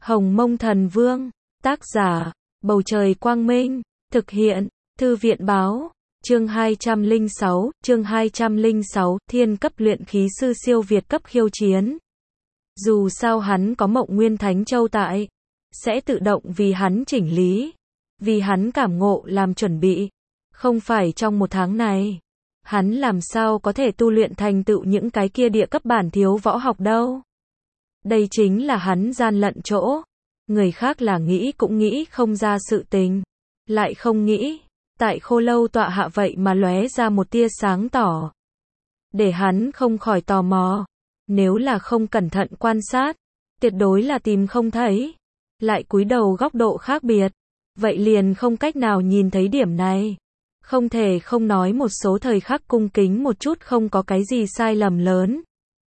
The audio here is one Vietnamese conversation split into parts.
Hồng Mông Thần Vương, tác giả, Bầu Trời Quang Minh, thực hiện, Thư viện Báo, chương 206, thiên cấp luyện khí sư siêu việt cấp khiêu chiến. Dù sao hắn có Mộng Nguyên Thánh Châu tại, sẽ tự động vì hắn chỉnh lý, vì hắn cảm ngộ làm chuẩn bị. Không phải trong một tháng này, hắn làm sao có thể tu luyện thành tựu những cái kia địa cấp bản thiếu võ học đâu. Đây chính là hắn gian lận chỗ. Người khác là nghĩ cũng nghĩ không ra sự tình. Lại không nghĩ, tại Khô Lâu tọa hạ vậy mà lóe ra một tia sáng tỏ. Để hắn không khỏi tò mò. Nếu là không cẩn thận quan sát, tuyệt đối là tìm không thấy. Lại cúi đầu góc độ khác biệt. Vậy liền không cách nào nhìn thấy điểm này. Không thể không nói một số thời khắc cung kính một chút không có cái gì sai lầm lớn.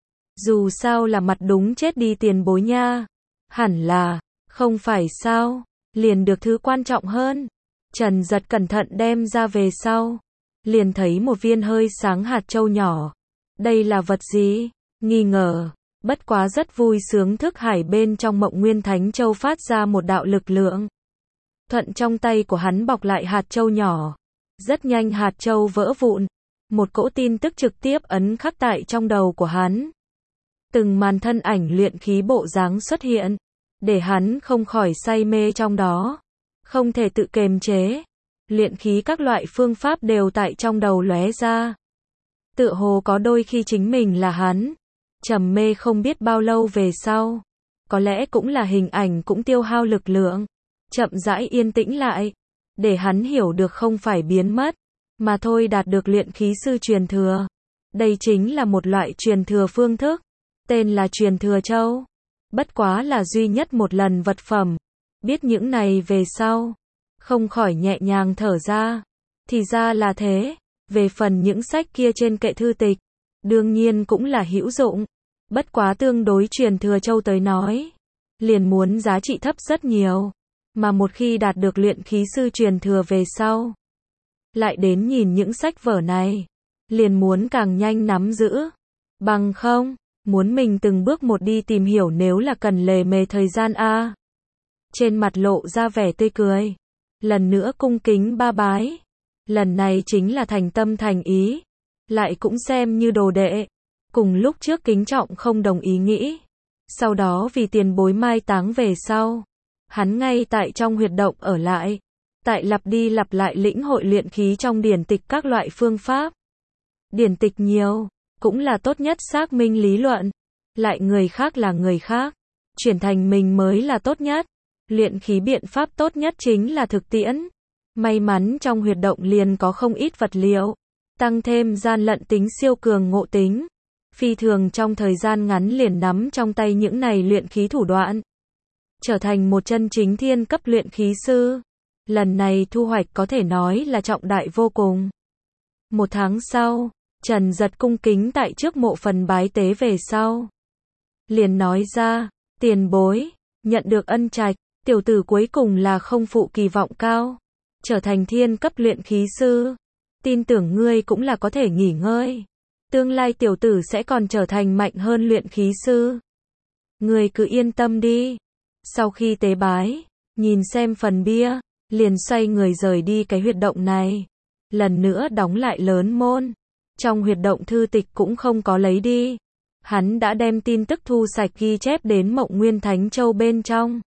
Dù sao là mặt đúng chết đi tiền bối nha. Hẳn là, không phải sao, liền được thứ quan trọng hơn. Trần Giật cẩn thận đem ra về sau. Liền thấy một viên hơi sáng hạt châu nhỏ. Đây là vật gì? Nghi ngờ. Bất quá rất vui sướng thức hải bên trong Mộng Nguyên Thánh Châu phát ra một đạo lực lượng. Thuận trong tay của hắn bọc lại hạt châu nhỏ. Rất nhanh hạt châu vỡ vụn. Một cỗ tin tức trực tiếp ấn khắc tại trong đầu của hắn. Từng màn thân ảnh luyện khí bộ dáng xuất hiện. Để hắn không khỏi say mê trong đó. Không thể tự kiềm chế. Luyện khí các loại phương pháp đều tại trong đầu lóe ra. Tựa hồ có đôi khi chính mình là hắn. Trầm mê không biết bao lâu về sau. Có lẽ cũng là hình ảnh cũng tiêu hao lực lượng. Chậm rãi yên tĩnh lại. Để hắn hiểu được không phải biến mất. Mà thôi đạt được luyện khí sư truyền thừa. Đây chính là một loại truyền thừa phương thức. Tên là truyền thừa châu. Bất quá là duy nhất một lần vật phẩm. Biết những này về sau. Không khỏi nhẹ nhàng thở ra. Thì ra là thế. Về phần những sách kia trên kệ thư tịch. Đương nhiên cũng là hữu dụng. Bất quá tương đối truyền thừa châu tới nói. Liền muốn giá trị thấp rất nhiều. Mà một khi đạt được luyện khí sư truyền thừa về sau. Lại đến nhìn những sách vở này. Liền muốn càng nhanh nắm giữ. Bằng không. Muốn mình từng bước một đi tìm hiểu nếu là cần lề mề thời gian a. Trên mặt lộ ra vẻ tươi cười. Lần nữa cung kính ba bái. Lần này chính là thành tâm thành ý. Lại cũng xem như đồ đệ. Cùng lúc trước kính trọng không đồng ý nghĩ. Sau đó vì tiền bối mai táng về sau. Hắn ngay tại trong huyệt động ở lại. Tại lặp đi lặp lại lĩnh hội luyện khí trong điển tịch các loại phương pháp. Điển tịch nhiều. Cũng là tốt nhất xác minh lý luận. Lại người khác là người khác. Chuyển thành mình mới là tốt nhất. Luyện khí biện pháp tốt nhất chính là thực tiễn. May mắn trong huyệt động liền có không ít vật liệu. Tăng thêm gian lận tính siêu cường ngộ tính. Phi thường trong thời gian ngắn liền nắm trong tay những này luyện khí thủ đoạn. Trở thành một chân chính thiên cấp luyện khí sư. Lần này thu hoạch có thể nói là trọng đại vô cùng. Một tháng sau. Trần Giật cung kính tại trước mộ phần bái tế về sau. Liền nói ra, tiền bối, nhận được ân trạch, tiểu tử cuối cùng là không phụ kỳ vọng cao. Trở thành thiên cấp luyện khí sư. Tin tưởng ngươi cũng là có thể nghỉ ngơi. Tương lai tiểu tử sẽ còn trở thành mạnh hơn luyện khí sư. Ngươi cứ yên tâm đi. Sau khi tế bái, nhìn xem phần bia, liền xoay người rời đi cái huyệt động này. Lần nữa đóng lại lớn môn. Trong huyệt động thư tịch cũng không có lấy đi. Hắn đã đem tin tức thu sạch ghi chép đến Mộng Nguyên Thánh Châu bên trong.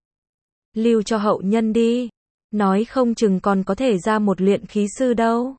Lưu cho hậu nhân đi. Nói không chừng còn có thể ra một luyện khí sư đâu.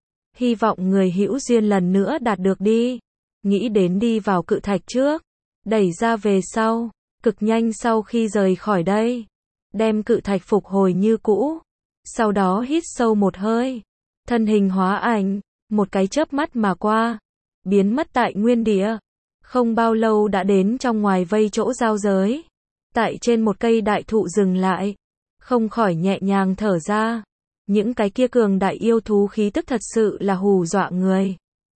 Hy vọng người hữu duyên lần nữa đạt được đi. Nghĩ đến đi vào cự thạch trước. Đẩy ra về sau. Cực nhanh sau khi rời khỏi đây. Đem cự thạch phục hồi như cũ. Sau đó hít sâu một hơi. Thân hình hóa ảnh. Một cái chớp mắt mà qua. Biến mất tại nguyên địa. Không bao lâu đã đến trong ngoài vây chỗ giao giới. Tại trên một cây đại thụ dừng lại. Không khỏi nhẹ nhàng thở ra. Những cái kia cường đại yêu thú khí tức thật sự là hù dọa người.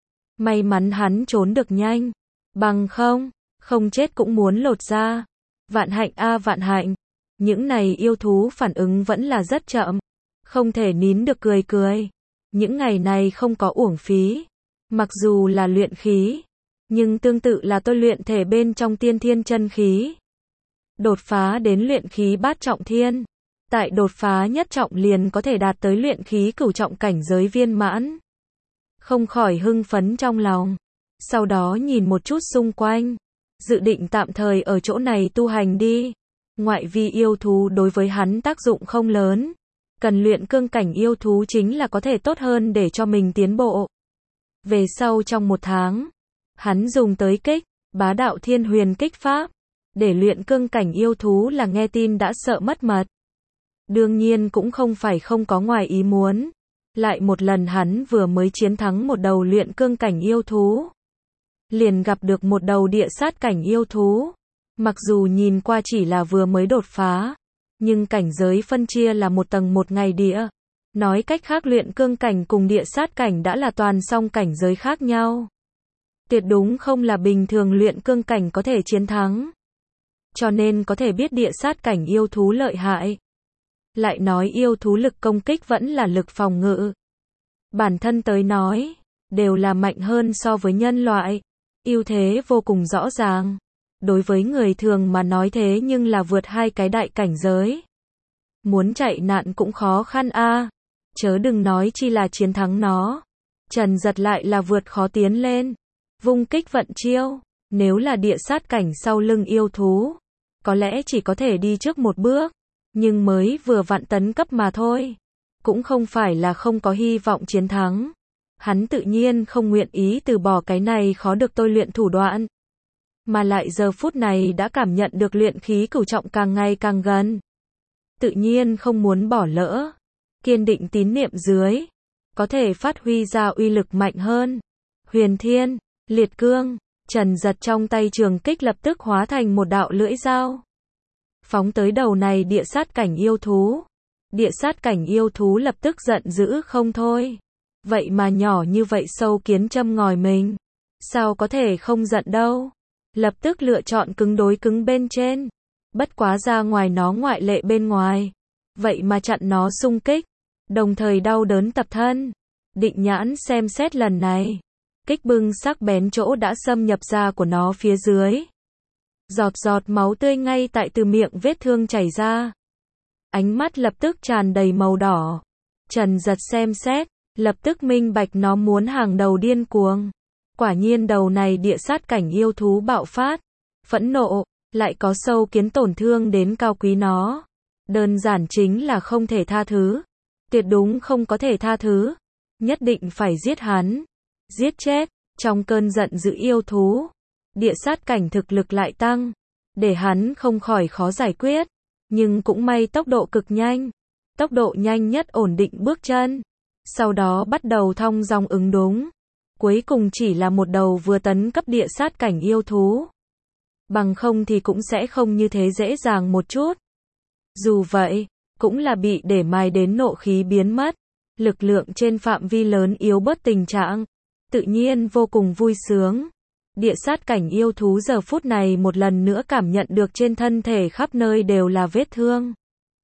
May mắn hắn trốn được nhanh. Bằng không chết cũng muốn lột ra. Vạn hạnh a vạn hạnh. Những này yêu thú phản ứng vẫn là rất chậm. Không thể nín được cười. Những ngày này không có uổng phí. Mặc dù là luyện khí. Nhưng tương tự là tôi luyện thể bên trong tiên thiên chân khí. đột phá đến luyện khí bát trọng thiên. Tại đột phá nhất trọng liền có thể đạt tới luyện khí cửu trọng cảnh giới viên mãn. Không khỏi hưng phấn trong lòng. Sau đó nhìn một chút xung quanh, dự định tạm thời ở chỗ này tu hành đi. Ngoại vi yêu thú đối với hắn tác dụng không lớn. Cần luyện cương cảnh yêu thú chính là có thể tốt hơn để cho mình tiến bộ. Về sau trong 1 tháng, hắn dùng tới kích, bá đạo thiên huyền kích pháp, để luyện cương cảnh yêu thú là nghe tin đã sợ mất mật. Đương nhiên cũng không phải không có ngoài ý muốn. Lại một lần hắn vừa mới chiến thắng một đầu luyện cương cảnh yêu thú. Liền gặp được một đầu địa sát cảnh yêu thú. Mặc dù nhìn qua chỉ là vừa mới đột phá, nhưng cảnh giới phân chia là một tầng một ngày địa. Nói cách khác luyện cương cảnh cùng địa sát cảnh đã là toàn song cảnh giới khác nhau. Tuyệt đúng không là bình thường luyện cương cảnh có thể chiến thắng. Cho nên có thể biết địa sát cảnh yêu thú lợi hại. Lại nói yêu thú lực công kích vẫn là lực phòng ngự. Bản thân tới nói, đều là mạnh hơn so với nhân loại. Ưu thế vô cùng rõ ràng. Đối với người thường mà nói thế nhưng là vượt 2 cái đại cảnh giới. Muốn chạy nạn cũng khó khăn a. Chớ đừng nói chi là chiến thắng nó. Trần Giật lại là vượt khó tiến lên. Vung kích vận chiêu. Nếu là địa sát cảnh sau lưng yêu thú, có lẽ chỉ có thể đi trước một bước. Nhưng mới vừa vặn tấn cấp mà thôi. Cũng không phải là không có hy vọng chiến thắng. Hắn tự nhiên không nguyện ý từ bỏ cái này khó được tôi luyện thủ đoạn. Mà lại giờ phút này đã cảm nhận được luyện khí cửu trọng càng ngày càng gần. Tự nhiên không muốn bỏ lỡ. Kiên định tín niệm dưới, có thể phát huy ra uy lực mạnh hơn. Huyền Thiên, Liệt Cương, Trần Giật trong tay trường kích lập tức hóa thành một đạo lưỡi dao. Phóng tới đầu này địa sát cảnh yêu thú. Địa sát cảnh yêu thú lập tức giận dữ không thôi. Vậy mà nhỏ như vậy sâu kiến châm ngòi mình. Sao có thể không giận đâu. Lập tức lựa chọn cứng đối cứng bên trên. Bất quá ra ngoài nó ngoại lệ bên ngoài. Vậy mà chặn nó xung kích. Đồng thời đau đớn tập thân. Định nhãn xem xét lần này. Kích bưng sắc bén chỗ đã xâm nhập ra của nó phía dưới. Giọt giọt máu tươi ngay tại từ miệng vết thương chảy ra. Ánh mắt lập tức tràn đầy màu đỏ. Trần Giật xem xét, lập tức minh bạch nó muốn hàng đầu điên cuồng. Quả nhiên đầu này địa sát cảnh yêu thú bạo phát. Phẫn nộ, lại có sâu kiến tổn thương đến cao quý nó. Đơn giản chính là không thể tha thứ. Tuyệt đúng không có thể tha thứ. Nhất định phải giết hắn. Giết chết, trong cơn giận dữ yêu thú. Địa sát cảnh thực lực lại tăng. Để hắn không khỏi khó giải quyết. Nhưng cũng may tốc độ cực nhanh. Tốc độ nhanh nhất ổn định bước chân. Sau đó bắt đầu thong dong ứng đúng. Cuối cùng chỉ là một đầu vừa tấn cấp địa sát cảnh yêu thú. Bằng không thì cũng sẽ không như thế dễ dàng một chút. Dù vậy, cũng là bị để mài đến nộ khí biến mất. Lực lượng trên phạm vi lớn yếu bớt tình trạng. Tự nhiên vô cùng vui sướng. Địa sát cảnh yêu thú giờ phút này một lần nữa cảm nhận được trên thân thể khắp nơi đều là vết thương.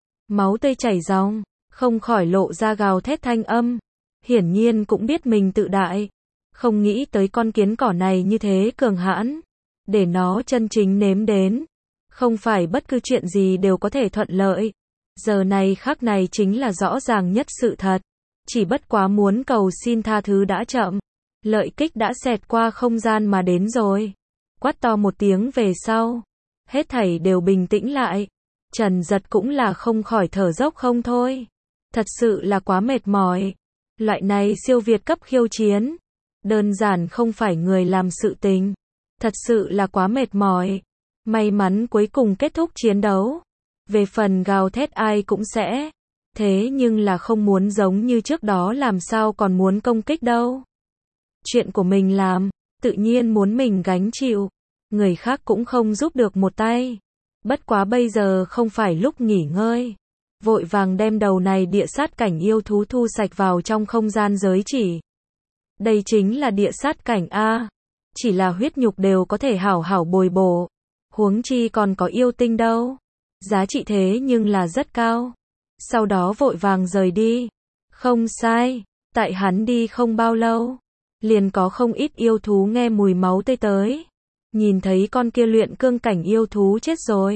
Máu tươi chảy ròng, không khỏi lộ ra gào thét thanh âm. Hiển nhiên cũng biết mình tự đại. Không nghĩ tới con kiến cỏ này như thế cường hãn. Để nó chân chính nếm đến. Không phải bất cứ chuyện gì đều có thể thuận lợi. Giờ này khắc này chính là rõ ràng nhất sự thật. Chỉ bất quá muốn cầu xin tha thứ đã chậm. Lợi kích đã xẹt qua không gian mà đến rồi. Quát to một tiếng về sau. Hết thảy đều bình tĩnh lại. Trần Giật cũng là không khỏi thở dốc không thôi. Thật sự là quá mệt mỏi. Loại này siêu việt cấp khiêu chiến. Đơn giản không phải người làm sự tình. Thật sự là quá mệt mỏi. May mắn cuối cùng kết thúc chiến đấu. Về phần gào thét ai cũng sẽ. Thế nhưng là không muốn giống như trước đó làm sao còn muốn công kích đâu. Chuyện của mình làm, tự nhiên muốn mình gánh chịu. Người khác cũng không giúp được một tay. Bất quá bây giờ không phải lúc nghỉ ngơi. Vội vàng đem đầu này địa sát cảnh yêu thú thu sạch vào trong không gian giới chỉ. Đây chính là địa sát cảnh A. Chỉ là huyết nhục đều có thể hảo hảo bồi bổ. Huống chi còn có yêu tinh đâu. Giá trị thế nhưng là rất cao. Sau đó vội vàng rời đi. Không sai, tại hắn đi không bao lâu. Liền có không ít yêu thú nghe mùi máu tươi tới. Nhìn thấy con kia luyện cương cảnh yêu thú chết rồi.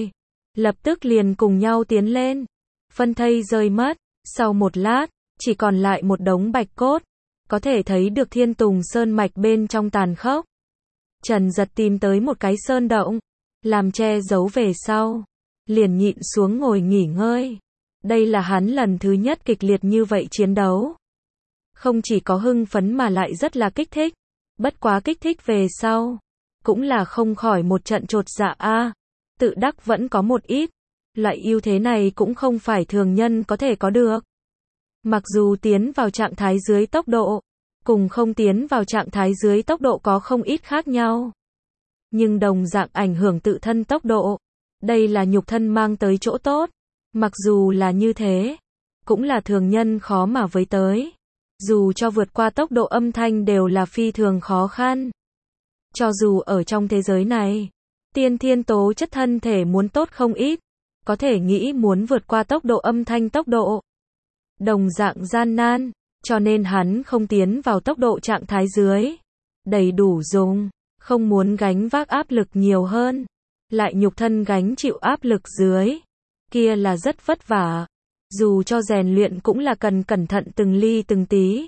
lập tức liền cùng nhau tiến lên. Phân thây rơi mất, sau một lát, chỉ còn lại một đống bạch cốt, có thể thấy được Thiên Tùng Sơn mạch bên trong tàn khốc. Trần Giật tìm tới một cái sơn động, làm che giấu về sau, liền nhịn xuống ngồi nghỉ ngơi. Đây là hắn lần thứ nhất kịch liệt như vậy chiến đấu. Không chỉ có hưng phấn mà lại rất là kích thích, bất quá kích thích về sau, cũng là không khỏi một trận chột dạ a. Tự đắc vẫn có một ít, loại ưu thế này cũng không phải thường nhân có thể có được. Mặc dù tiến vào trạng thái dưới tốc độ, cùng không tiến vào trạng thái dưới tốc độ có không ít khác nhau. Nhưng đồng dạng ảnh hưởng tự thân tốc độ. Đây là nhục thân mang tới chỗ tốt. Mặc dù là như thế, cũng là thường nhân khó mà với tới. Dù cho vượt qua tốc độ âm thanh đều là phi thường khó khăn. Cho dù ở trong thế giới này, tiên thiên tố chất thân thể muốn tốt không ít, có thể nghĩ muốn vượt qua tốc độ âm thanh tốc độ. Đồng dạng gian nan, cho nên hắn không tiến vào tốc độ trạng thái dưới. Đầy đủ dùng, không muốn gánh vác áp lực nhiều hơn. Lại nhục thân gánh chịu áp lực dưới. Kia là rất vất vả. Dù cho rèn luyện cũng là cần cẩn thận từng ly từng tí.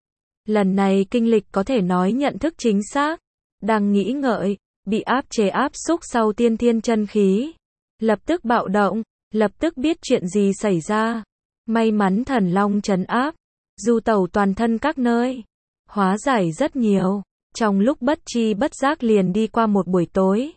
Lần này kinh lịch có thể nói nhận thức chính xác. Đang nghĩ ngợi, bị áp chế áp xúc sau tiên thiên chân khí. Lập tức bạo động, lập tức biết chuyện gì xảy ra. May mắn thần long trấn áp, du tẩu toàn thân các nơi, hóa giải rất nhiều. Trong lúc bất chi bất giác liền đi qua một buổi tối.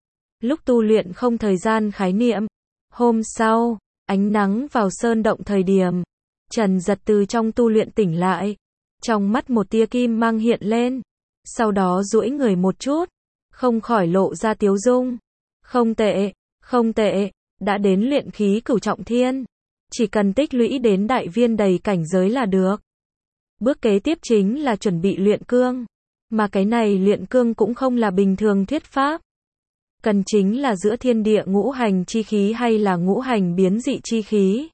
Lúc tu luyện không thời gian khái niệm. Hôm sau, ánh nắng vào sơn động thời điểm, Trần Giật từ trong tu luyện tỉnh lại. Trong mắt một tia kim mang hiện lên. Sau đó duỗi người một chút, không khỏi lộ ra tiếu dung. Không tệ, không tệ, đã đến luyện khí cửu trọng thiên. Chỉ cần tích lũy đến đại viên đầy cảnh giới là được. Bước kế tiếp chính là chuẩn bị luyện cương. Mà cái này luyện cương cũng không là bình thường thuyết pháp. Cần chính là giữa thiên địa ngũ hành chi khí hay là ngũ hành biến dị chi khí.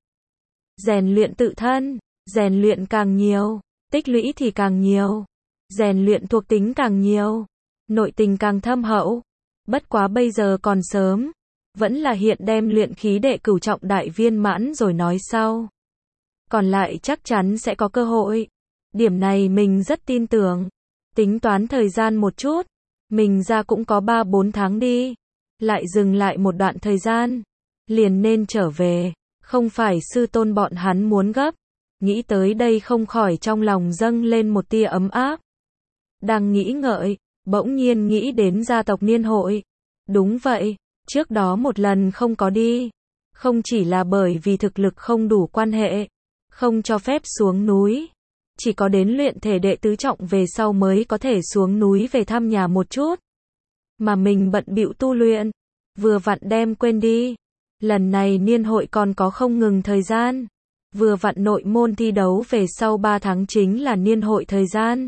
Rèn luyện tự thân, rèn luyện càng nhiều, tích lũy thì càng nhiều. Rèn luyện thuộc tính càng nhiều, nội tình càng thâm hậu. Bất quá bây giờ còn sớm, vẫn là hiện đem luyện khí đệ cửu trọng đại viên mãn rồi nói sau. Còn lại chắc chắn sẽ có cơ hội. Điểm này mình rất tin tưởng. Tính toán thời gian một chút, mình ra cũng có 3-4 tháng đi. Lại dừng lại một đoạn thời gian, liền nên trở về. Không phải sư tôn bọn hắn muốn gấp. Nghĩ tới đây không khỏi trong lòng dâng lên một tia ấm áp. Đang nghĩ ngợi, bỗng nhiên nghĩ đến gia tộc niên hội. Đúng vậy, trước đó một lần không có đi. Không chỉ là bởi vì thực lực không đủ quan hệ, không cho phép xuống núi. Chỉ có đến luyện thể đệ tứ trọng về sau mới có thể xuống núi về thăm nhà một chút. Mà mình bận bịu tu luyện, vừa vặn đem quên đi. Lần này niên hội còn có không ngừng thời gian. Vừa vặn nội môn thi đấu về sau 3 tháng chính là niên hội thời gian.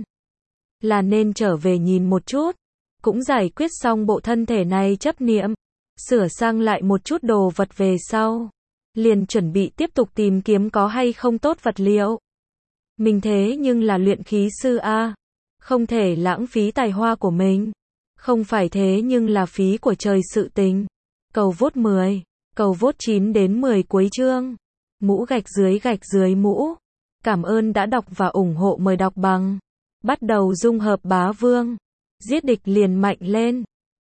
Là nên trở về nhìn một chút. Cũng giải quyết xong bộ thân thể này chấp niệm. Sửa sang lại một chút đồ vật về sau. Liền chuẩn bị tiếp tục tìm kiếm có hay không tốt vật liệu. Mình thế nhưng là luyện khí sư A. Không thể lãng phí tài hoa của mình. Không phải thế nhưng là phí của trời sự tình. Cầu vốt 10, cầu vốt 9 đến 10 cuối chương. Mũ gạch dưới mũ. Cảm ơn đã đọc và ủng hộ, mời đọc bằng. Bắt đầu dung hợp bá vương. Giết địch liền mạnh lên.